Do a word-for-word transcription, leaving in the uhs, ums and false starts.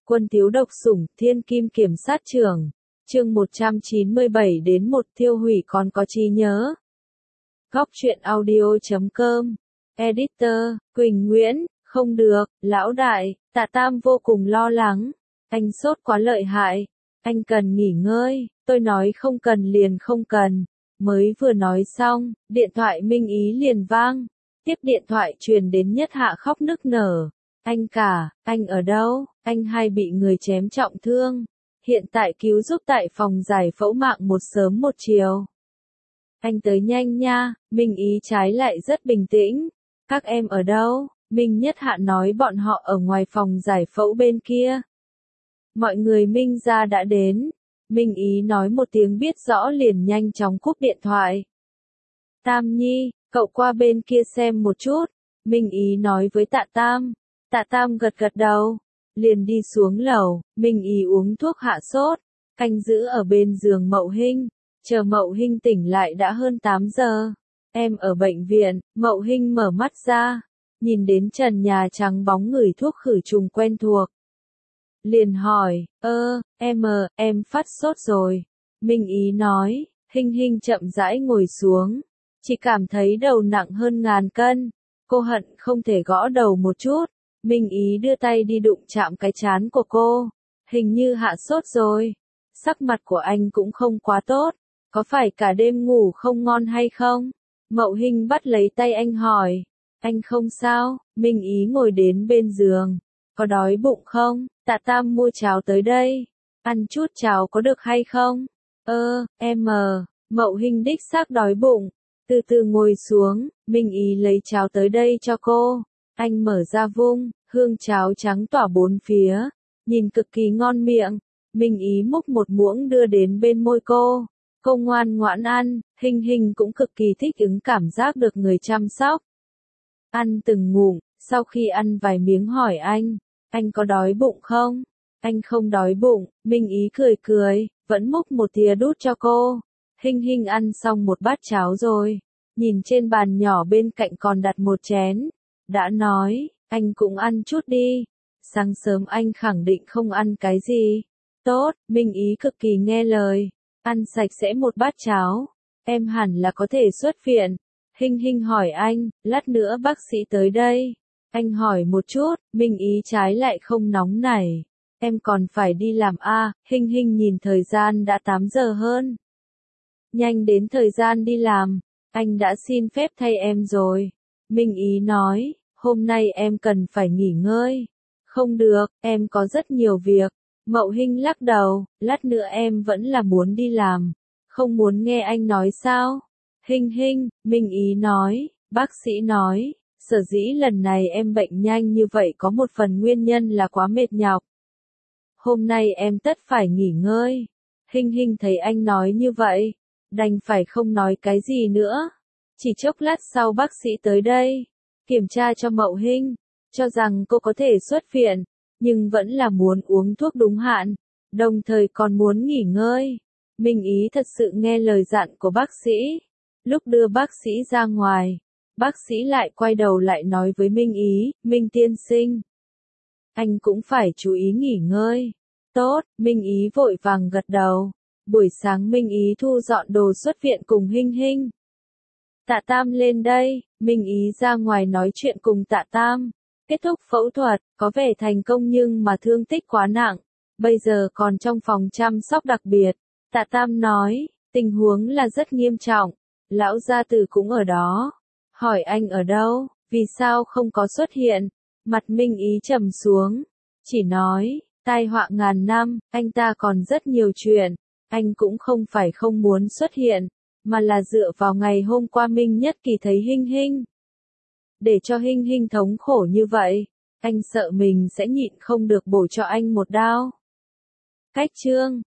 Quân thiếu độc sủng, thiên kim kiểm sát trưởng. Chương một trăm chín mươi bảy đến một tiêu hủy còn có trí nhớ. Góc truyện audio chấm com. Editor, Quỳnh Nguyễn, không được, lão đại, Tạ Tam vô cùng lo lắng. Anh sốt quá lợi hại. Anh cần nghỉ ngơi, tôi nói không cần liền không cần. Mới vừa nói xong, điện thoại Minh Ý liền vang. Tiếp điện thoại truyền đến Nhất Hạ khóc nức nở. Anh cả, anh ở đâu? Anh hay bị người chém trọng thương. Hiện tại cứu giúp tại phòng giải phẫu mạng một sớm một chiều. Anh tới nhanh nha. Minh Ý trái lại rất bình tĩnh. Các em ở đâu? Minh Nhất Hạ nói bọn họ ở ngoài phòng giải phẫu bên kia. Mọi người Minh gia đã đến. Minh Ý nói một tiếng biết rõ liền nhanh chóng cúp điện thoại. Tam Nhi, cậu qua bên kia xem một chút. Minh Ý nói với Tạ Tam. Tạ Tam gật gật đầu. Liền đi xuống lầu. Minh Ý uống thuốc hạ sốt. Canh giữ ở bên giường Mậu Hinh. Chờ Mậu Hinh tỉnh lại đã hơn tám giờ. Em ở bệnh viện. Mậu Hinh mở mắt ra. Nhìn đến trần nhà trắng bóng người thuốc khử trùng quen thuộc. Liền hỏi, ơ, em ờ, em phát sốt rồi. Minh Ý nói, Hinh Hinh chậm rãi ngồi xuống. Chỉ cảm thấy đầu nặng hơn ngàn cân. Cô hận không thể gõ đầu một chút. Minh Ý đưa tay đi đụng chạm cái trán của cô. Hình như hạ sốt rồi. Sắc mặt của anh cũng không quá tốt. Có phải cả đêm ngủ không ngon hay không? Mậu Hinh bắt lấy tay anh hỏi. Anh không sao. Minh Ý ngồi đến bên giường. Có đói bụng không? Tạ Tam mua cháo tới đây. Ăn chút cháo có được hay không? Ơ, em mờ. Mậu Hinh đích xác đói bụng. Từ từ ngồi xuống. Minh Ý lấy cháo tới đây cho cô. Anh mở ra vung. Hương cháo trắng tỏa bốn phía. Nhìn cực kỳ ngon miệng. Minh Ý múc một muỗng đưa đến bên môi cô. Cô ngoan ngoãn ăn. Hinh Hinh cũng cực kỳ thích ứng cảm giác được người chăm sóc. Ăn từng ngụm. Sau khi ăn vài miếng hỏi anh. Anh có đói bụng không? Anh không đói bụng. Minh Ý cười cười. Vẫn múc một thìa đút cho cô. Hinh Hinh ăn xong một bát cháo rồi. Nhìn trên bàn nhỏ bên cạnh còn đặt một chén. Đã nói, anh cũng ăn chút đi. Sáng sớm anh khẳng định không ăn cái gì. Tốt, Minh Ý cực kỳ nghe lời. Ăn sạch sẽ một bát cháo. Em hẳn là có thể xuất viện. Hinh Hinh hỏi anh, lát nữa bác sĩ tới đây. Anh hỏi một chút, Minh Ý trái lại không nóng nảy. Em còn phải đi làm a. À, Hinh Hinh nhìn thời gian đã tám giờ hơn. Nhanh đến thời gian đi làm. Anh đã xin phép thay em rồi. Minh Ý nói, hôm nay em cần phải nghỉ ngơi. Không được, em có rất nhiều việc. Mậu Hinh lắc đầu, lát nữa em vẫn là muốn đi làm. Không muốn nghe anh nói sao? Hinh Hinh, Minh Ý nói, bác sĩ nói, sở dĩ lần này em bệnh nhanh như vậy có một phần nguyên nhân là quá mệt nhọc. Hôm nay em tất phải nghỉ ngơi. Hinh Hinh thấy anh nói như vậy, đành phải không nói cái gì nữa. Chỉ chốc lát sau bác sĩ tới đây, kiểm tra cho Mậu Hinh, cho rằng cô có thể xuất viện, nhưng vẫn là muốn uống thuốc đúng hạn, đồng thời còn muốn nghỉ ngơi. Minh Ý thật sự nghe lời dặn của bác sĩ. Lúc đưa bác sĩ ra ngoài, bác sĩ lại quay đầu lại nói với Minh Ý, Minh tiên sinh. Anh cũng phải chú ý nghỉ ngơi. Tốt, Minh Ý vội vàng gật đầu. Buổi sáng Minh Ý thu dọn đồ xuất viện cùng Hinh Hinh. Tạ Tam lên đây, Minh Ý ra ngoài nói chuyện cùng Tạ Tam. Kết thúc phẫu thuật, có vẻ thành công nhưng mà thương tích quá nặng. Bây giờ còn trong phòng chăm sóc đặc biệt. Tạ Tam nói, tình huống là rất nghiêm trọng. Lão gia tử cũng ở đó. Hỏi anh ở đâu, vì sao không có xuất hiện? Mặt Minh Ý trầm xuống. Chỉ nói, tai họa ngàn năm, anh ta còn rất nhiều chuyện. Anh cũng không phải không muốn xuất hiện, mà là dựa vào ngày hôm qua Minh Nhất Kỳ thấy Hinh Hinh. Để cho Hinh Hinh thống khổ như vậy, anh sợ mình sẽ nhịn không được bổ cho anh một đao. Cách chương